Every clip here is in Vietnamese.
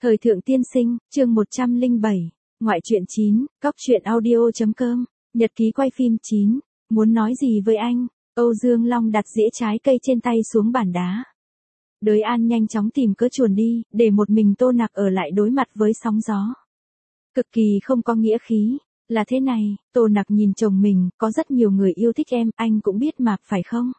Thời thượng tiên sinh, chương 107, ngoại truyện 9, cóc truyện audio.com, nhật ký quay phim 9, muốn nói gì với anh? Âu Dương Long đặt dĩa trái cây trên tay xuống bàn đá. Đới An nhanh chóng tìm cớ chuồn đi, để một mình Tô Nặc ở lại đối mặt với sóng gió. Cực kỳ không có nghĩa khí, là thế này, Tô Nặc nhìn chồng mình, có rất nhiều người yêu thích em, anh cũng biết mà, phải không?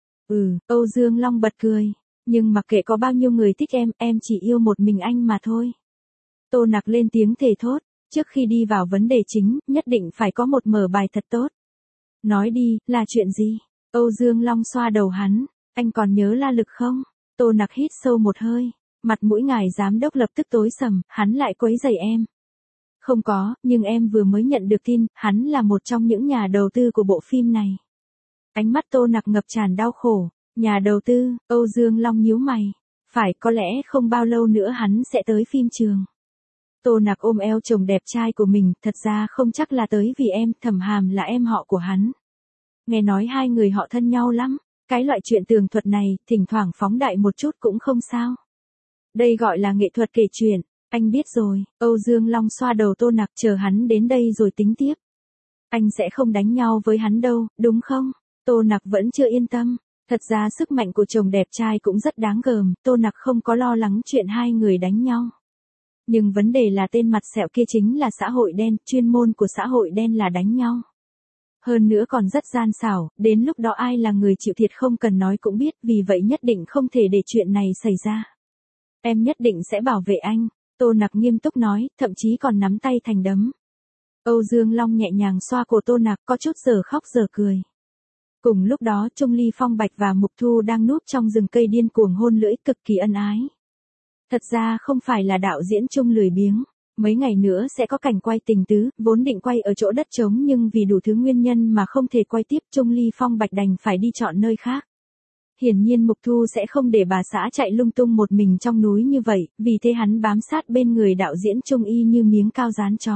Âu Dương Long bật cười. Nhưng mặc kệ có bao nhiêu người thích em chỉ yêu một mình anh mà thôi. Tô Nặc lên tiếng thề thốt, trước khi đi vào vấn đề chính, nhất định phải có một mở bài thật tốt. Nói đi, là chuyện gì? Âu Dương Long xoa đầu hắn, anh còn nhớ La Lực không? Tô Nặc hít sâu một hơi, mặt mũi ngài giám đốc lập tức tối sầm, hắn lại quấy rầy em. Không có, nhưng em vừa mới nhận được tin, hắn là một trong những nhà đầu tư của bộ phim này. Ánh mắt Tô Nặc ngập tràn đau khổ. Nhà đầu tư, Âu Dương Long nhíu mày. Phải, có lẽ không bao lâu nữa hắn sẽ tới phim trường. Tô Nặc ôm eo chồng đẹp trai của mình, thật ra không chắc là tới vì em, Thẩm Hàm là em họ của hắn. Nghe nói hai người họ thân nhau lắm, cái loại chuyện tường thuật này, thỉnh thoảng phóng đại một chút cũng không sao. Đây gọi là nghệ thuật kể chuyện, anh biết rồi, Âu Dương Long xoa đầu Tô Nặc, chờ hắn đến đây rồi tính tiếp. Anh sẽ không đánh nhau với hắn đâu, đúng không? Tô Nặc vẫn chưa yên tâm. Thật ra sức mạnh của chồng đẹp trai cũng rất đáng gờm, Tô Nặc không có lo lắng chuyện hai người đánh nhau. Nhưng vấn đề là tên mặt sẹo kia chính là xã hội đen, chuyên môn của xã hội đen là đánh nhau. Hơn nữa còn rất gian xảo, đến lúc đó ai là người chịu thiệt không cần nói cũng biết, vì vậy nhất định không thể để chuyện này xảy ra. Em nhất định sẽ bảo vệ anh, Tô Nặc nghiêm túc nói, thậm chí còn nắm tay thành đấm. Âu Dương Long nhẹ nhàng xoa cổ Tô Nặc, có chút giờ khóc giờ cười. Cùng lúc đó Trung Ly Phong Bạch và Mục Thu đang núp trong rừng cây điên cuồng hôn lưỡi cực kỳ ân ái. Thật ra không phải là đạo diễn Trung lười biếng, mấy ngày nữa sẽ có cảnh quay tình tứ, vốn định quay ở chỗ đất trống nhưng vì đủ thứ nguyên nhân mà không thể quay tiếp, Trung Ly Phong Bạch đành phải đi chọn nơi khác. Hiển nhiên Mục Thu sẽ không để bà xã chạy lung tung một mình trong núi như vậy, vì thế hắn bám sát bên người đạo diễn Trung y như miếng cao dán chó.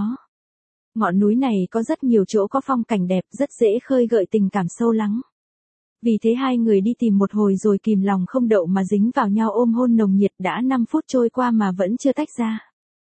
Ngọn núi này có rất nhiều chỗ có phong cảnh đẹp, rất dễ khơi gợi tình cảm sâu lắng. Vì thế hai người đi tìm một hồi rồi kìm lòng không đậu mà dính vào nhau ôm hôn nồng nhiệt, đã 5 phút trôi qua mà vẫn chưa tách ra.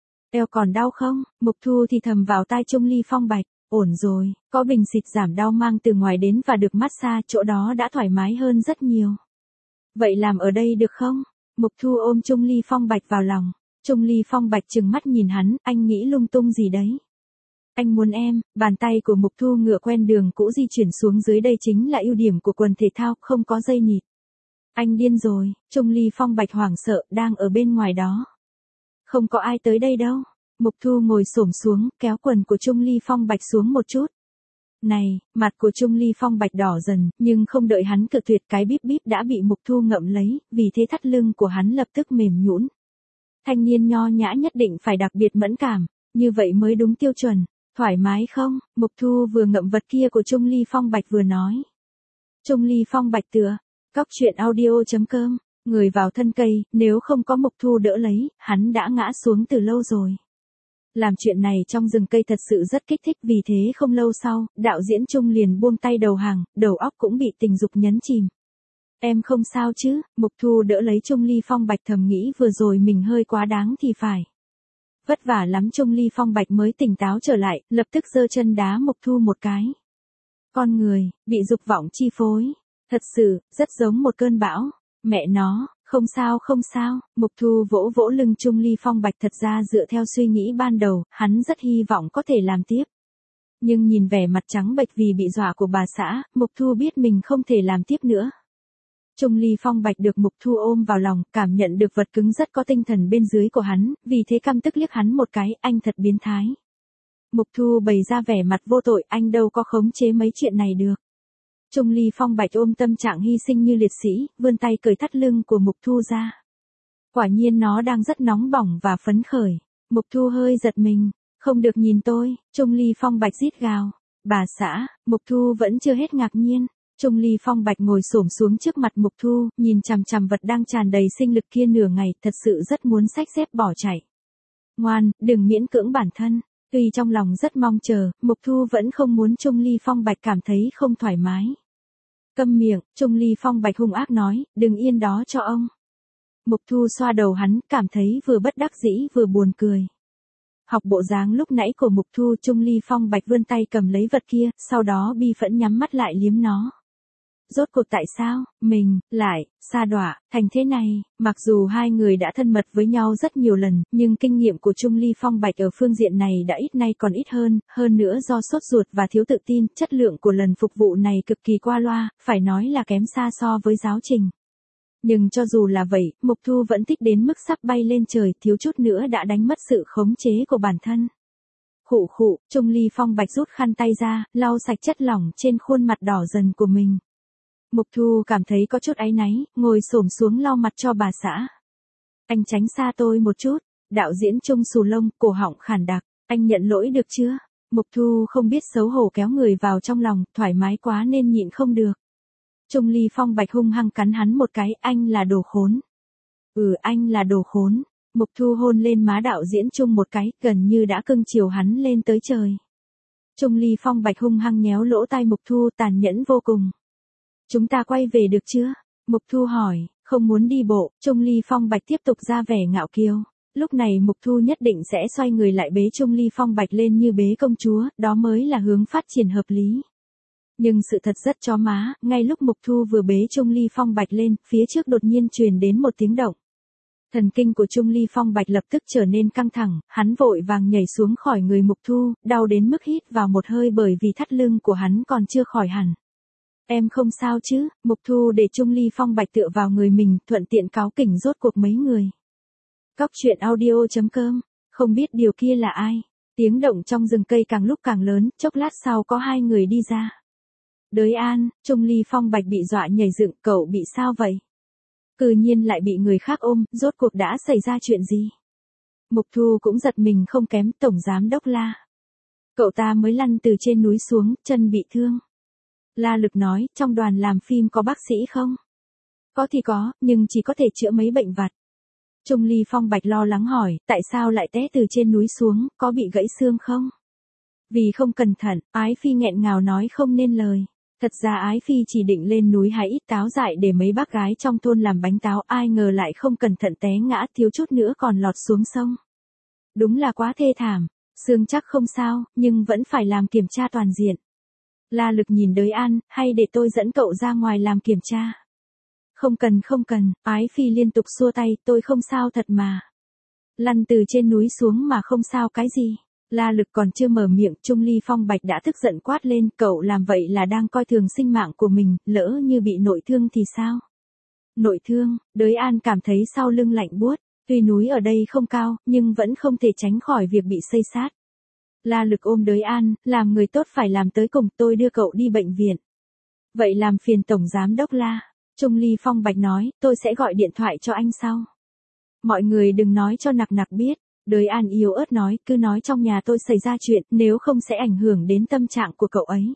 Eo còn đau không? Mục Thu thì thầm vào tai Trung Ly Phong Bạch, ổn rồi, có bình xịt giảm đau mang từ ngoài đến và được massage, chỗ đó đã thoải mái hơn rất nhiều. Vậy làm ở đây được không? Mục Thu ôm Trung Ly Phong Bạch vào lòng. Trung Ly Phong Bạch trừng mắt nhìn hắn, anh nghĩ lung tung gì đấy? Anh muốn em, bàn tay của Mục Thu ngựa quen đường cũ di chuyển xuống dưới, đây chính là ưu điểm của quần thể thao, không có dây nịt. Anh điên rồi, Trung Ly Phong Bạch hoảng sợ, đang ở bên ngoài đó. Không có ai tới đây đâu. Mục Thu ngồi xổm xuống, kéo quần của Trung Ly Phong Bạch xuống một chút. Này, mặt của Trung Ly Phong Bạch đỏ dần, nhưng không đợi hắn cự tuyệt, cái bíp bíp đã bị Mục Thu ngậm lấy, vì thế thắt lưng của hắn lập tức mềm nhũn. Thanh niên nho nhã nhất định phải đặc biệt mẫn cảm, như vậy mới đúng tiêu chuẩn. Thoải mái không? Mục Thu vừa ngậm vật kia của Trung Ly Phong Bạch vừa nói. Trung Ly Phong Bạch tựa, cóc truyện audio.com, người vào thân cây, nếu không có Mục Thu đỡ lấy, hắn đã ngã xuống từ lâu rồi. Làm chuyện này trong rừng cây thật sự rất kích thích, vì thế không lâu sau, đạo diễn Trung liền buông tay đầu hàng, đầu óc cũng bị tình dục nhấn chìm. Em không sao chứ? Mục Thu đỡ lấy Trung Ly Phong Bạch, thầm nghĩ vừa rồi mình hơi quá đáng thì phải. Vất vả lắm Trung Ly Phong Bạch mới tỉnh táo trở lại, lập tức giơ chân đá Mục Thu một cái. Con người, bị dục vọng chi phối. Thật sự, rất giống một cơn bão. Mẹ nó, không sao, Mục Thu vỗ vỗ lưng Trung Ly Phong Bạch, thật ra dựa theo suy nghĩ ban đầu, hắn rất hy vọng có thể làm tiếp. Nhưng nhìn vẻ mặt trắng bệch vì bị dọa của bà xã, Mục Thu biết mình không thể làm tiếp nữa. Trung Ly Phong Bạch được Mục Thu ôm vào lòng, cảm nhận được vật cứng rất có tinh thần bên dưới của hắn, vì thế căm tức liếc hắn một cái, anh thật biến thái. Mục Thu bày ra vẻ mặt vô tội, anh đâu có khống chế mấy chuyện này được. Trung Ly Phong Bạch ôm tâm trạng hy sinh như liệt sĩ, vươn tay cởi thắt lưng của Mục Thu ra. Quả nhiên nó đang rất nóng bỏng và phấn khởi. Mục Thu hơi giật mình, không được nhìn tôi, Trung Ly Phong Bạch rít gào. Bà xã, Mục Thu vẫn chưa hết ngạc nhiên. Trung Ly Phong Bạch ngồi xổm xuống trước mặt Mục Thu, nhìn chằm chằm vật đang tràn đầy sinh lực kia nửa ngày, thật sự rất muốn xách dép bỏ chạy. Ngoan, đừng miễn cưỡng bản thân. Tuy trong lòng rất mong chờ, Mục Thu vẫn không muốn Trung Ly Phong Bạch cảm thấy không thoải mái. Câm miệng, Trung Ly Phong Bạch hung ác nói, đừng yên đó cho ông. Mục Thu xoa đầu hắn, cảm thấy vừa bất đắc dĩ vừa buồn cười. Học bộ dáng lúc nãy của Mục Thu, Chung Ly Phong Bạch vươn tay cầm lấy vật kia, sau đó bi phẫn nhắm mắt lại liếm nó. Rốt cuộc tại sao, mình, lại, sa đọa, thành thế này, mặc dù hai người đã thân mật với nhau rất nhiều lần, nhưng kinh nghiệm của Chung Ly Phong Bạch ở phương diện này đã ít nay còn ít hơn nữa do sốt ruột và thiếu tự tin, chất lượng của lần phục vụ này cực kỳ qua loa, phải nói là kém xa so với giáo trình. Nhưng cho dù là vậy, Mục Thu vẫn thích đến mức sắp bay lên trời, thiếu chút nữa đã đánh mất sự khống chế của bản thân. Khụ khụ, Chung Ly Phong Bạch rút khăn tay ra, lau sạch chất lỏng trên khuôn mặt đỏ dần của mình. Mục Thu cảm thấy có chút áy náy, ngồi xổm xuống lau mặt cho bà xã. Anh tránh xa tôi một chút, đạo diễn Chung xù lông, cổ họng khản đặc, anh nhận lỗi được chưa? Mục Thu không biết xấu hổ kéo người vào trong lòng, thoải mái quá nên nhịn không được. Chung Ly Phong Bạch hung hăng cắn hắn một cái, anh là đồ khốn. Anh là đồ khốn. Mục Thu hôn lên má đạo diễn Chung một cái, gần như đã cưng chiều hắn lên tới trời. Chung Ly Phong Bạch hung hăng nhéo lỗ tai Mục Thu, tàn nhẫn vô cùng. Chúng ta quay về được chưa? Mục Thu hỏi, không muốn đi bộ, Chung Ly Phong Bạch tiếp tục ra vẻ ngạo kiêu. Lúc này Mục Thu nhất định sẽ xoay người lại bế Chung Ly Phong Bạch lên như bế công chúa, đó mới là hướng phát triển hợp lý. Nhưng sự thật rất chó má, ngay lúc Mục Thu vừa bế Chung Ly Phong Bạch lên, phía trước đột nhiên truyền đến một tiếng động. Thần kinh của Chung Ly Phong Bạch lập tức trở nên căng thẳng, hắn vội vàng nhảy xuống khỏi người Mục Thu, đau đến mức hít vào một hơi bởi vì thắt lưng của hắn còn chưa khỏi hẳn. Em không sao chứ? Mục Thu để Chung Ly Phong Bạch tựa vào người mình, thuận tiện cáu kỉnh rốt cuộc mấy người. Cóc truyện audio.com, không biết điều kia là ai. Tiếng động trong rừng cây càng lúc càng lớn, chốc lát sau có hai người đi ra. Đới An, Chung Ly Phong Bạch bị dọa nhảy dựng, cậu bị sao vậy? Cư nhiên lại bị người khác ôm, rốt cuộc đã xảy ra chuyện gì? Mục Thu cũng giật mình không kém, tổng giám đốc La. Cậu ta mới lăn từ trên núi xuống, chân bị thương. La Lực nói, trong đoàn làm phim có bác sĩ không? Có thì có, nhưng chỉ có thể chữa mấy bệnh vặt. Chung Ly Phong Bạch lo lắng hỏi, tại sao lại té từ trên núi xuống, có bị gãy xương không? Vì không cẩn thận, Ái Phi nghẹn ngào nói không nên lời. Thật ra Ái Phi chỉ định lên núi hái ít táo dại để mấy bác gái trong thôn làm bánh táo, ai ngờ lại không cẩn thận té ngã, thiếu chút nữa còn lọt xuống sông. Đúng là quá thê thảm, xương chắc không sao, nhưng vẫn phải làm kiểm tra toàn diện. La Lực nhìn Đới An, hay để tôi dẫn cậu ra ngoài làm kiểm tra? Không cần, Ái Phi liên tục xua tay, tôi không sao thật mà. Lăn từ trên núi xuống mà không sao cái gì? La Lực còn chưa mở miệng, Chung Ly Phong Bạch đã tức giận quát lên, cậu làm vậy là đang coi thường sinh mạng của mình, lỡ như bị nội thương thì sao? Nội thương, Đới An cảm thấy sau lưng lạnh buốt, tuy núi ở đây không cao, nhưng vẫn không thể tránh khỏi việc bị xây xát. La Lực ôm Đới An, làm người tốt phải làm tới cùng, tôi đưa cậu đi bệnh viện. Vậy làm phiền Tổng Giám Đốc La. Chung Ly Phong Bạch nói, tôi sẽ gọi điện thoại cho anh sau. Mọi người đừng nói cho Nặc Nặc biết. Đới An yếu ớt nói, cứ nói trong nhà tôi xảy ra chuyện, nếu không sẽ ảnh hưởng đến tâm trạng của cậu ấy.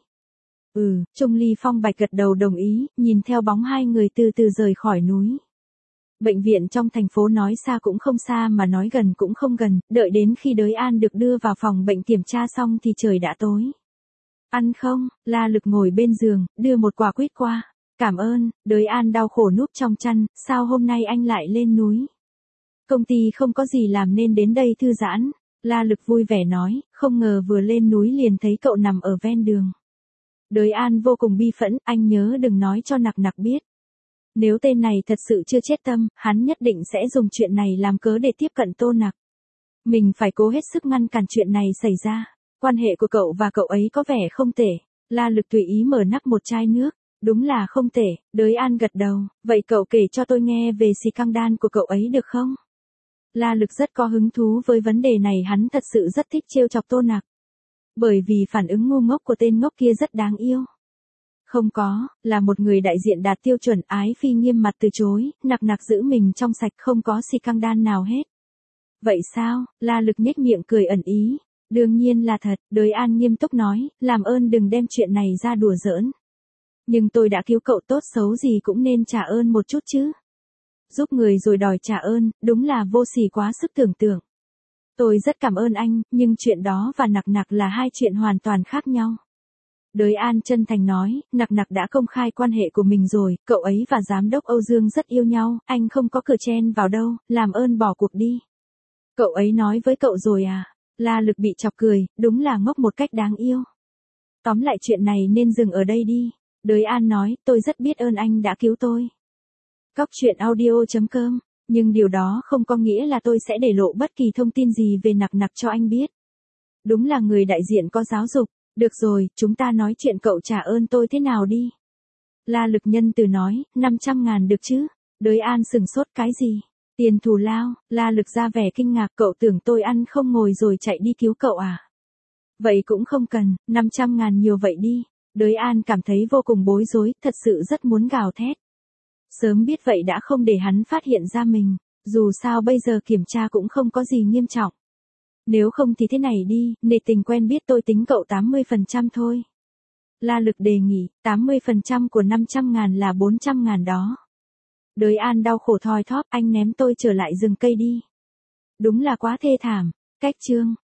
Chung Ly Phong Bạch gật đầu đồng ý, nhìn theo bóng hai người từ từ rời khỏi núi. Bệnh viện trong thành phố nói xa cũng không xa mà nói gần cũng không gần, đợi đến khi Đới An được đưa vào phòng bệnh kiểm tra xong thì trời đã tối. Ăn không? La Lực ngồi bên giường, đưa một quả quýt qua. Cảm ơn. Đới An đau khổ núp trong chăn, sao hôm nay anh lại lên núi? Công ty không có gì làm nên đến đây thư giãn. La Lực vui vẻ nói, không ngờ vừa lên núi liền thấy cậu nằm ở ven đường. Đới An vô cùng bi phẫn, anh nhớ đừng nói cho Nặc Nặc biết. Nếu tên này thật sự chưa chết tâm, hắn nhất định sẽ dùng chuyện này làm cớ để tiếp cận Tô Nặc. Mình phải cố hết sức ngăn cản chuyện này xảy ra. Quan hệ của cậu và cậu ấy có vẻ không tệ. La Lực tùy ý mở nắp một chai nước. Đúng là không tệ. Đới An gật đầu, vậy cậu kể cho tôi nghe về scandal của cậu ấy được không? La Lực rất có hứng thú với vấn đề này, hắn thật sự rất thích trêu chọc Tô Nặc. Bởi vì phản ứng ngu ngốc của tên ngốc kia rất đáng yêu. Không có, là một người đại diện đạt tiêu chuẩn. Ái Phi nghiêm mặt từ chối, Nặc Nặc giữ mình trong sạch, không có scandal nào hết. Vậy sao? La Lực nhếch miệng cười ẩn ý. Đương nhiên là thật. Đới An nghiêm túc nói, làm ơn đừng đem chuyện này ra đùa giỡn. Nhưng tôi đã cứu cậu, tốt xấu gì cũng nên trả ơn một chút chứ. Giúp người rồi đòi trả ơn, đúng là vô sỉ quá sức tưởng tượng. Tôi rất cảm ơn anh, nhưng chuyện đó và Nặc Nặc là hai chuyện hoàn toàn khác nhau. Đới An chân thành nói, Nặc Nặc đã công khai quan hệ của mình rồi, cậu ấy và giám đốc Âu Dương rất yêu nhau, anh không có cửa chen vào đâu, làm ơn bỏ cuộc đi. Cậu ấy nói với cậu rồi à? La Lực bị chọc cười, đúng là ngốc một cách đáng yêu. Tóm lại chuyện này nên dừng ở đây đi. Đới An nói, tôi rất biết ơn anh đã cứu tôi. Cóc truyện audio.com, nhưng điều đó không có nghĩa là tôi sẽ để lộ bất kỳ thông tin gì về Nặc Nặc cho anh biết. Đúng là người đại diện có giáo dục. Được rồi, chúng ta nói chuyện cậu trả ơn tôi thế nào đi. La Lực nhân từ nói, 500.000 được chứ? Đới An sừng sốt cái gì? Tiền thù lao, La Lực ra vẻ kinh ngạc, cậu tưởng tôi ăn không ngồi rồi chạy đi cứu cậu à? Vậy cũng không cần, 500.000 nhiều vậy đi. Đới An cảm thấy vô cùng bối rối, thật sự rất muốn gào thét. Sớm biết vậy đã không để hắn phát hiện ra mình, dù sao bây giờ kiểm tra cũng không có gì nghiêm trọng. Nếu không thì thế này đi, nể tình quen biết tôi tính cậu 80% thôi. La Lực đề nghị, 80% của 500.000 là 400.000 đó. Đới An đau khổ thoi thóp, anh ném tôi trở lại rừng cây đi. Đúng là quá thê thảm. Cách chương